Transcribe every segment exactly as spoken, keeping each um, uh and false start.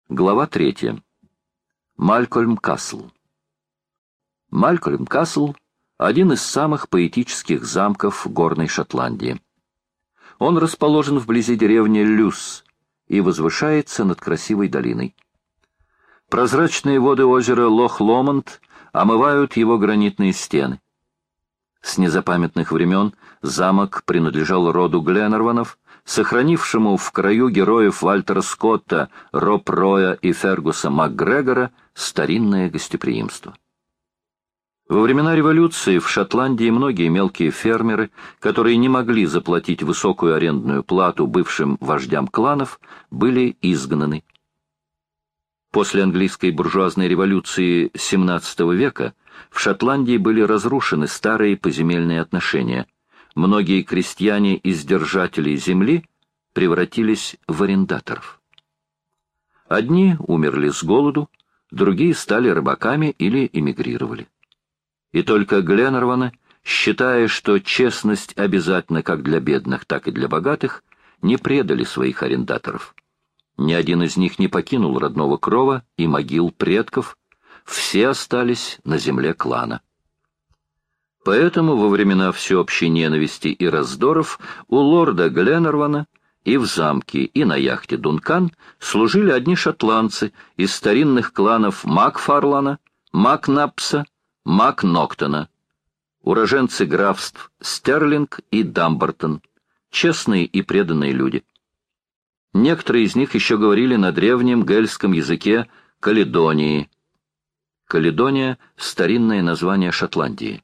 Глава третья. Малькольм Касл. Малькольм Касл — один из самых поэтических замков горной Шотландии. Он расположен вблизи деревни Люс и возвышается над красивой долиной. Прозрачные воды озера Лох-Ломонд омывают его гранитные стены. С незапамятных времен замок принадлежал роду Гленарванов, сохранившему в краю героев Вальтера Скотта, Роб Роя и Фергуса МакГрегора старинное гостеприимство. Во времена революции в Шотландии многие мелкие фермеры, которые не могли заплатить высокую арендную плату бывшим вождям кланов, были изгнаны. После английской буржуазной революции семнадцатого века в Шотландии были разрушены старые поземельные отношения. Многие крестьяне из держателей земли превратились в арендаторов. Одни умерли с голоду, другие стали рыбаками или эмигрировали. И только Гленарваны, считая, что честность обязательна как для бедных, так и для богатых, не предали своих арендаторов. Ни один из них не покинул родного крова и могил предков, все остались на земле клана. Поэтому во времена всеобщей ненависти и раздоров у лорда Гленарвана и в замке, и на яхте Дункан служили одни шотландцы из старинных кланов Макфарлана, Макнапса, Макноктона, уроженцы графств Стерлинг и Дамбартон, честные и преданные люди. Некоторые из них еще говорили на древнем гельском языке Каледонии. Каледония — старинное название Шотландии.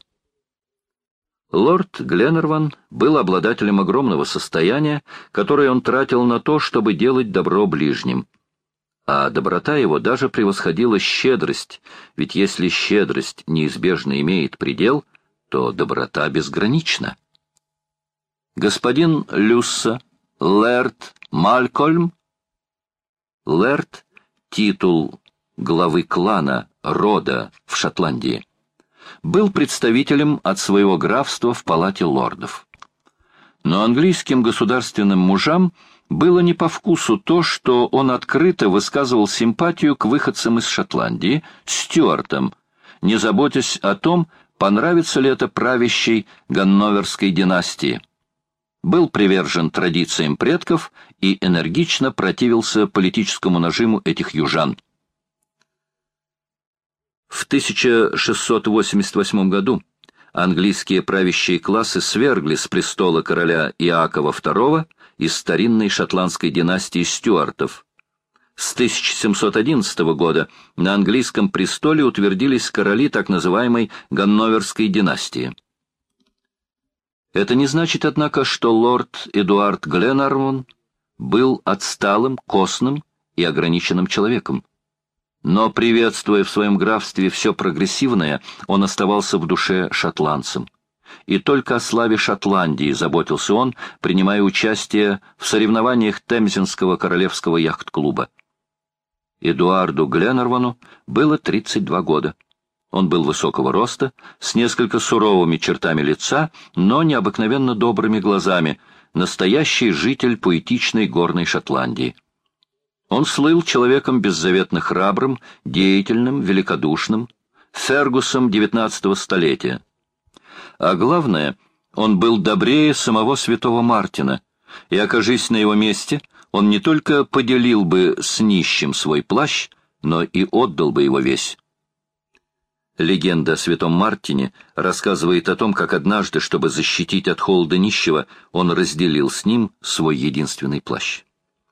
Лорд Гленарван был обладателем огромного состояния, которое он тратил на то, чтобы делать добро ближним. А доброта его даже превосходила щедрость, ведь если щедрость неизбежно имеет предел, то доброта безгранична. Господин Люсса, лэрд Малькольм, лэрд — титул главы клана, рода в Шотландии, был представителем от своего графства в палате лордов. Но английским государственным мужам было не по вкусу то, что он открыто высказывал симпатию к выходцам из Шотландии, стюартам, не заботясь о том, понравится ли это правящей ганноверской династии. Был привержен традициям предков и энергично противился политическому нажиму этих южан. В тысяча шестьсот восемьдесят восьмом году английские правящие классы свергли с престола короля Иакова второго из старинной шотландской династии Стюартов. С тысяча семьсот одиннадцатого года на английском престоле утвердились короли так называемой Ганноверской династии. Это не значит, однако, что лорд Эдуард Гленарван был отсталым, косным и ограниченным человеком. Но, приветствуя в своем графстве все прогрессивное, он оставался в душе шотландцем. И только о славе Шотландии заботился он, принимая участие в соревнованиях Темзинского королевского яхт-клуба. Эдуарду Гленарвану было тридцать два года. Он был высокого роста, с несколько суровыми чертами лица, но необыкновенно добрыми глазами, настоящий житель поэтичной горной Шотландии. Он слыл человеком беззаветно храбрым, деятельным, великодушным, Фергусом девятнадцатого столетия. А главное, он был добрее самого святого Мартина, и, окажись на его месте, он не только поделил бы с нищим свой плащ, но и отдал бы его весь. Легенда о святом Мартине рассказывает о том, как однажды, чтобы защитить от холода нищего, он разделил с ним свой единственный плащ.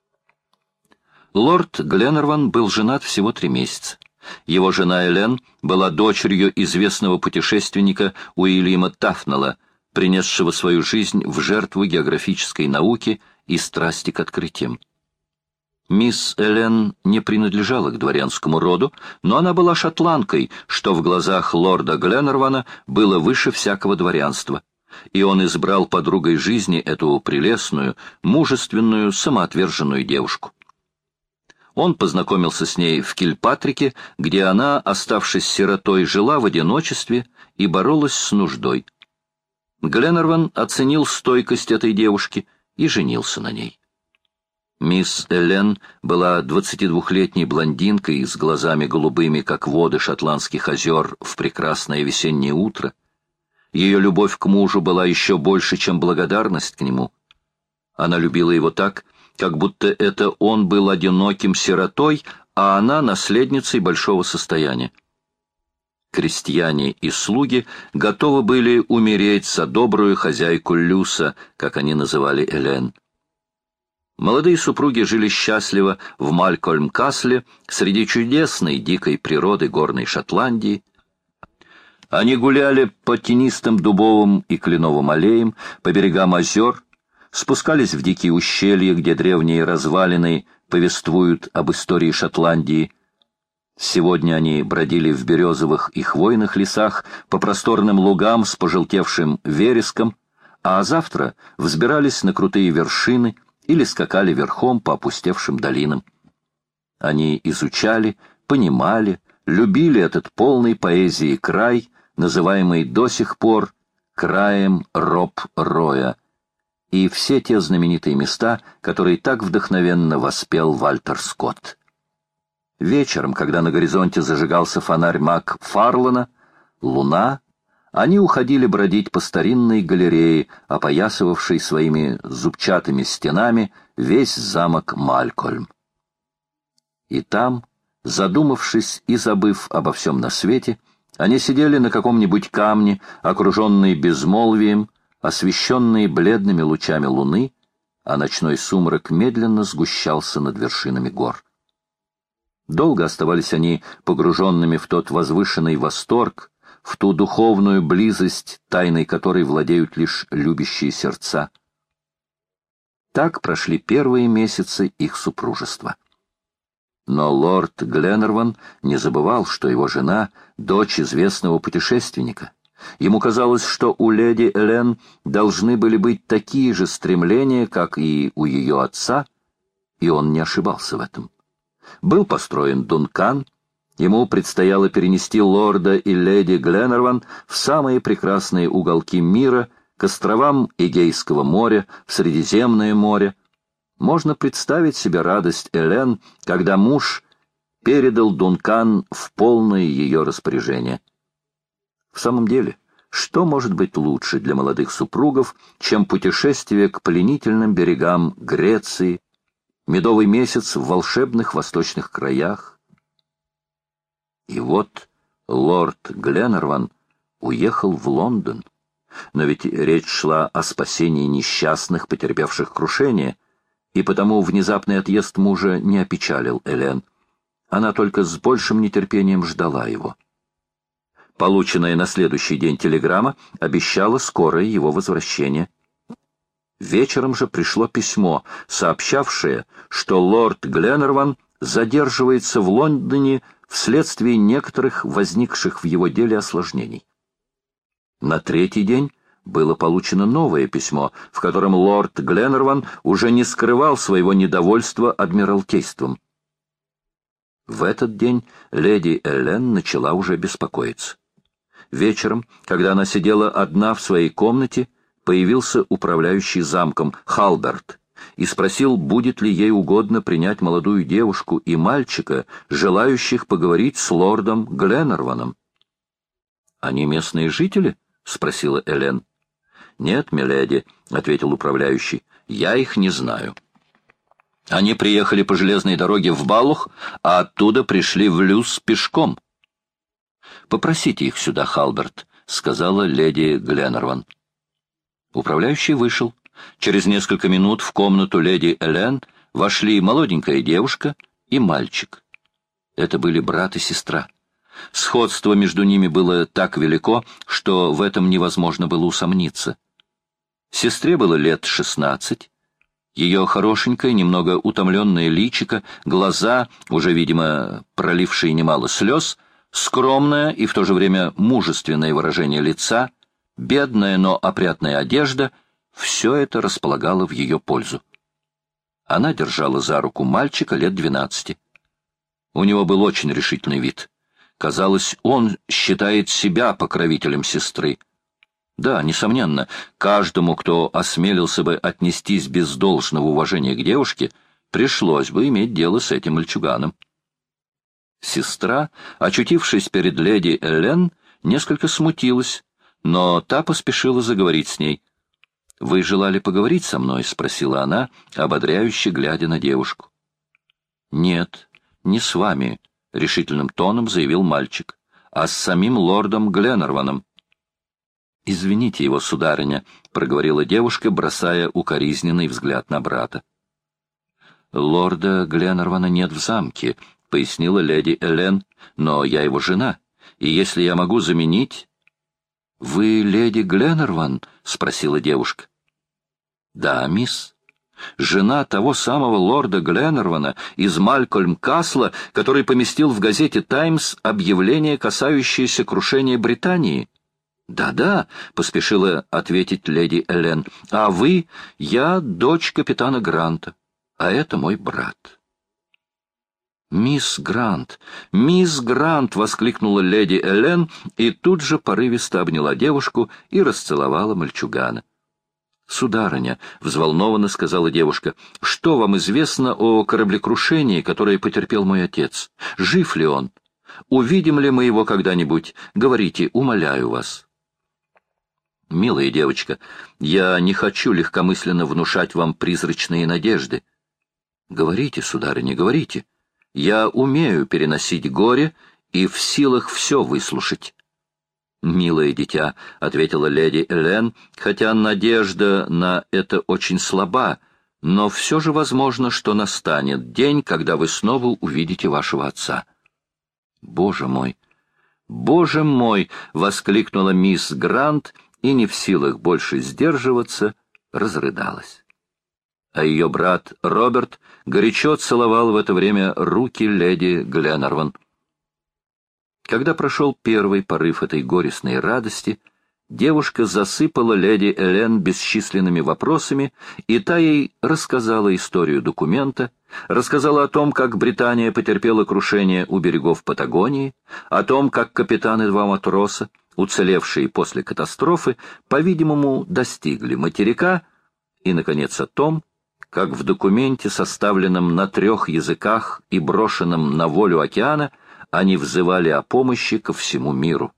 Лорд Гленарван был женат всего три месяца. Его жена Элен была дочерью известного путешественника Уильяма Тафнелла, принесшего свою жизнь в жертву географической науке и страсти к открытиям. Мисс Элен не принадлежала к дворянскому роду, но она была шотландкой, что в глазах лорда Гленарвана было выше всякого дворянства, и он избрал подругой жизни эту прелестную, мужественную, самоотверженную девушку. Он познакомился с ней в Кильпатрике, где она, оставшись сиротой, жила в одиночестве и боролась с нуждой. Гленарван оценил стойкость этой девушки и женился на ней. Мисс Элен была двадцатидвухлетней блондинкой с глазами голубыми, как воды шотландских озер в прекрасное весеннее утро. Ее любовь к мужу была еще больше, чем благодарность к нему. Она любила его так, как будто это он был одиноким сиротой, а она наследницей большого состояния. Крестьяне и слуги готовы были умереть за добрую хозяйку Люса, как они называли Элен. Молодые супруги жили счастливо в Малькольм-Касле среди чудесной дикой природы горной Шотландии. Они гуляли по тенистым дубовым и кленовым аллеям, по берегам озер, спускались в дикие ущелья, где древние развалины повествуют об истории Шотландии. Сегодня они бродили в березовых и хвойных лесах по просторным лугам с пожелтевшим вереском, а завтра взбирались на крутые вершины или скакали верхом по опустевшим долинам. Они изучали, понимали, любили этот полный поэзии край, называемый до сих пор краем Роб-Роя, и все те знаменитые места, которые так вдохновенно воспел Вальтер Скотт. Вечером, когда на горизонте зажигался фонарь Мак-Фарлана, луна, они уходили бродить по старинной галерее, опоясывавшей своими зубчатыми стенами весь замок Малькольм. И там, задумавшись и забыв обо всем на свете, они сидели на каком-нибудь камне, окруженные безмолвием, освещенные бледными лучами луны, а ночной сумрак медленно сгущался над вершинами гор. Долго оставались они погруженными в тот возвышенный восторг, в ту духовную близость, тайной которой владеют лишь любящие сердца. Так прошли первые месяцы их супружества. Но лорд Гленнерван не забывал, что его жена — дочь известного путешественника. Ему казалось, что у леди Элен должны были быть такие же стремления, как и у ее отца, и он не ошибался в этом. Был построен Дункан, ему предстояло перенести лорда и леди Гленнерван в самые прекрасные уголки мира, к островам Эгейского моря, в Средиземное море. Можно представить себе радость Элен, когда муж передал Дункан в полное ее распоряжение. В самом деле, что может быть лучше для молодых супругов, чем путешествие к пленительным берегам Греции, медовый месяц в волшебных восточных краях? И вот лорд Гленнерван уехал в Лондон. Но ведь речь шла о спасении несчастных, потерпевших крушение, и потому внезапный отъезд мужа не опечалил Элен. Она только с большим нетерпением ждала его. Полученная на следующий день телеграмма обещала скорое его возвращение. Вечером же пришло письмо, сообщавшее, что лорд Гленнерван задерживается в Лондоне вследствие некоторых возникших в его деле осложнений. На третий день было получено новое письмо, в котором лорд Гленнерван уже не скрывал своего недовольства адмиралтейством. В этот день леди Элен начала уже беспокоиться. Вечером, когда она сидела одна в своей комнате, появился управляющий замком Халберт и спросил, будет ли ей угодно принять молодую девушку и мальчика, желающих поговорить с лордом Гленнерваном. «Они местные жители?» — спросила Элен. «Нет, миледи», — ответил управляющий, — «я их не знаю». Они приехали по железной дороге в Балух, а оттуда пришли в Люс пешком. «Попросите их сюда, Халберт», — сказала леди Гленнерван. Управляющий вышел. Через несколько минут в комнату леди Элен вошли молоденькая девушка и мальчик. Это были брат и сестра. Сходство между ними было так велико, что в этом невозможно было усомниться. Сестре было лет шестнадцать. Ее хорошенькое, немного утомленное личико, глаза, уже, видимо, пролившие немало слез, скромное и в то же время мужественное выражение лица, бедная, но опрятная одежда — все это располагало в ее пользу. Она держала за руку мальчика лет двенадцати. У него был очень решительный вид. Казалось, он считает себя покровителем сестры. Да, несомненно, каждому, кто осмелился бы отнестись без должного уважения к девушке, пришлось бы иметь дело с этим мальчуганом. Сестра, очутившись перед леди Эллен, несколько смутилась, но та поспешила заговорить с ней. «Вы желали поговорить со мной?» — спросила она, ободряюще глядя на девушку. «Нет, не с вами», — решительным тоном заявил мальчик, — «а с самим лордом Гленнерваном». «Извините его, сударыня», — проговорила девушка, бросая укоризненный взгляд на брата. «Лорда Гленнервана нет в замке», — пояснила леди Эллен, — «но я его жена, и если я могу заменить...» «Вы леди Гленнерван?» — спросила девушка. «Да, мисс. Жена того самого лорда Гленнервана из Малькольм-Касла, который поместил в газете «Таймс» объявление, касающееся крушения Британии». «Да-да», — поспешила ответить леди Эллен, — «а вы, я дочь капитана Гранта, а это мой брат». «Мисс Грант! Мисс Грант!» — воскликнула леди Эллен и тут же порывисто обняла девушку и расцеловала мальчугана. «Сударыня», — взволнованно сказала девушка, — «что вам известно о кораблекрушении, которое потерпел мой отец? Жив ли он? Увидим ли мы его когда-нибудь? Говорите, умоляю вас». «Милая девочка, я не хочу легкомысленно внушать вам призрачные надежды». «Говорите, сударыня, говорите. Я умею переносить горе и в силах все выслушать». «Милое дитя», — ответила леди Эллен, — «хотя надежда на это очень слаба, но все же возможно, что настанет день, когда вы снова увидите вашего отца». «Боже мой! Боже мой!» — воскликнула мисс Грант и, не в силах больше сдерживаться, разрыдалась. А ее брат Роберт горячо целовал в это время руки леди Гленнерван. Когда прошел первый порыв этой горестной радости, девушка засыпала леди Эллен бесчисленными вопросами, и та ей рассказала историю документа, рассказала о том, как Британия потерпела крушение у берегов Патагонии, о том, как капитан и два матроса, уцелевшие после катастрофы, по-видимому, достигли материка, и, наконец, о том, как в документе, составленном на трех языках и брошенном на волю океана, они взывали о помощи ко всему миру.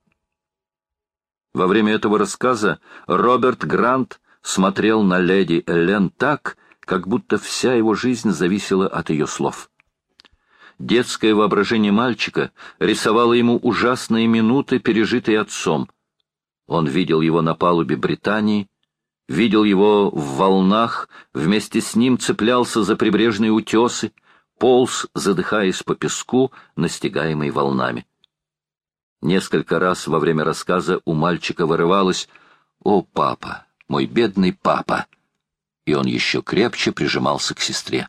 Во время этого рассказа Роберт Грант смотрел на леди Эллен так, как будто вся его жизнь зависела от ее слов. Детское воображение мальчика рисовало ему ужасные минуты, пережитые отцом. Он видел его на палубе Британии, видел его в волнах, вместе с ним цеплялся за прибрежные утесы, полз, задыхаясь по песку, настигаемый волнами. Несколько раз во время рассказа у мальчика вырывалось «О, папа, мой бедный папа!» и он еще крепче прижимался к сестре.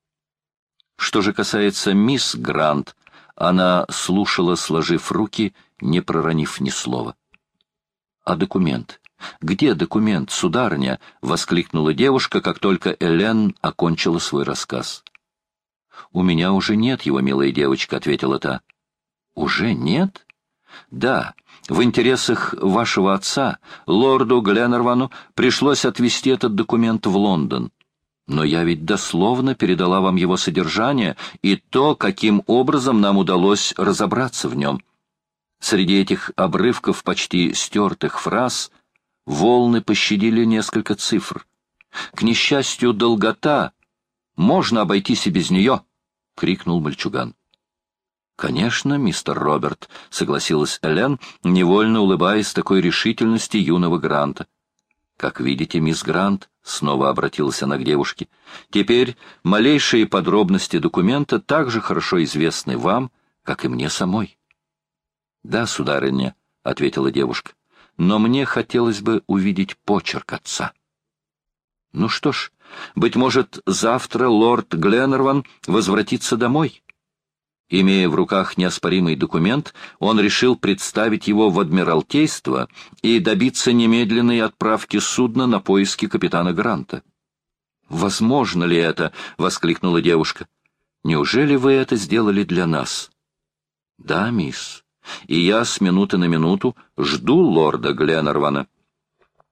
Что же касается мисс Грант, она слушала, сложив руки, не проронив ни слова. «А документ? Где документ, сударыня?» — воскликнула девушка, как только Эллен окончила свой рассказ. «У меня уже нет его, милая девочка», — ответила та. «Уже нет?» «Да, в интересах вашего отца, лорду Гленнервану, пришлось отвезти этот документ в Лондон. Но я ведь дословно передала вам его содержание и то, каким образом нам удалось разобраться в нем. Среди этих обрывков почти стертых фраз волны пощадили несколько цифр. К несчастью, долгота. Можно обойтись и без нее», — крикнул мальчуган. «Конечно, мистер Роберт», — согласилась Эллен, невольно улыбаясь такой решительности юного Гранта. «Как видите, мисс Грант», — снова обратилась она к девушке, — «теперь малейшие подробности документа так же хорошо известны вам, как и мне самой». «Да, сударыня», — ответила девушка, — «но мне хотелось бы увидеть почерк отца». «Ну что ж, быть может, завтра лорд Гленнерван возвратится домой». Имея в руках неоспоримый документ, он решил представить его в Адмиралтейство и добиться немедленной отправки судна на поиски капитана Гранта. «Возможно ли это?» — воскликнула девушка. «Неужели вы это сделали для нас?» «Да, мисс, и я с минуты на минуту жду лорда Гленнервана».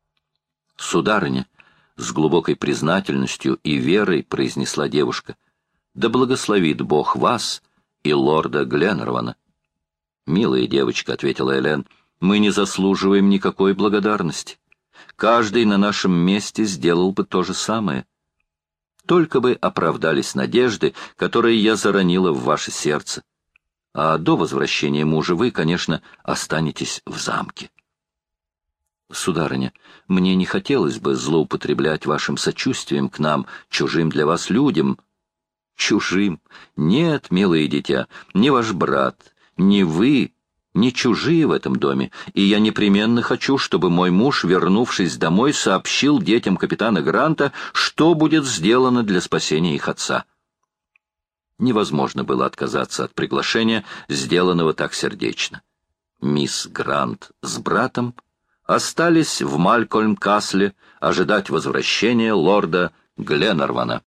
«Сударыня», — с глубокой признательностью и верой произнесла девушка, Да благословит Бог вас и лорда Гленнервана. «Милая девочка», — ответила Элен, — «мы не заслуживаем никакой благодарности. Каждый на нашем месте сделал бы то же самое. Только бы оправдались надежды, которые я заронила в ваше сердце. А до возвращения мужа вы, конечно, останетесь в замке». «Сударыня, мне не хотелось бы злоупотреблять вашим сочувствием к нам, чужим для вас людям». «Чужим? Нет, милое дитя, не ваш брат, не вы, не чужие в этом доме, и я непременно хочу, чтобы мой муж, вернувшись домой, сообщил детям капитана Гранта, что будет сделано для спасения их отца». Невозможно было отказаться от приглашения, сделанного так сердечно. Мисс Грант с братом остались в Малькольм-Касле ожидать возвращения лорда Гленнервана.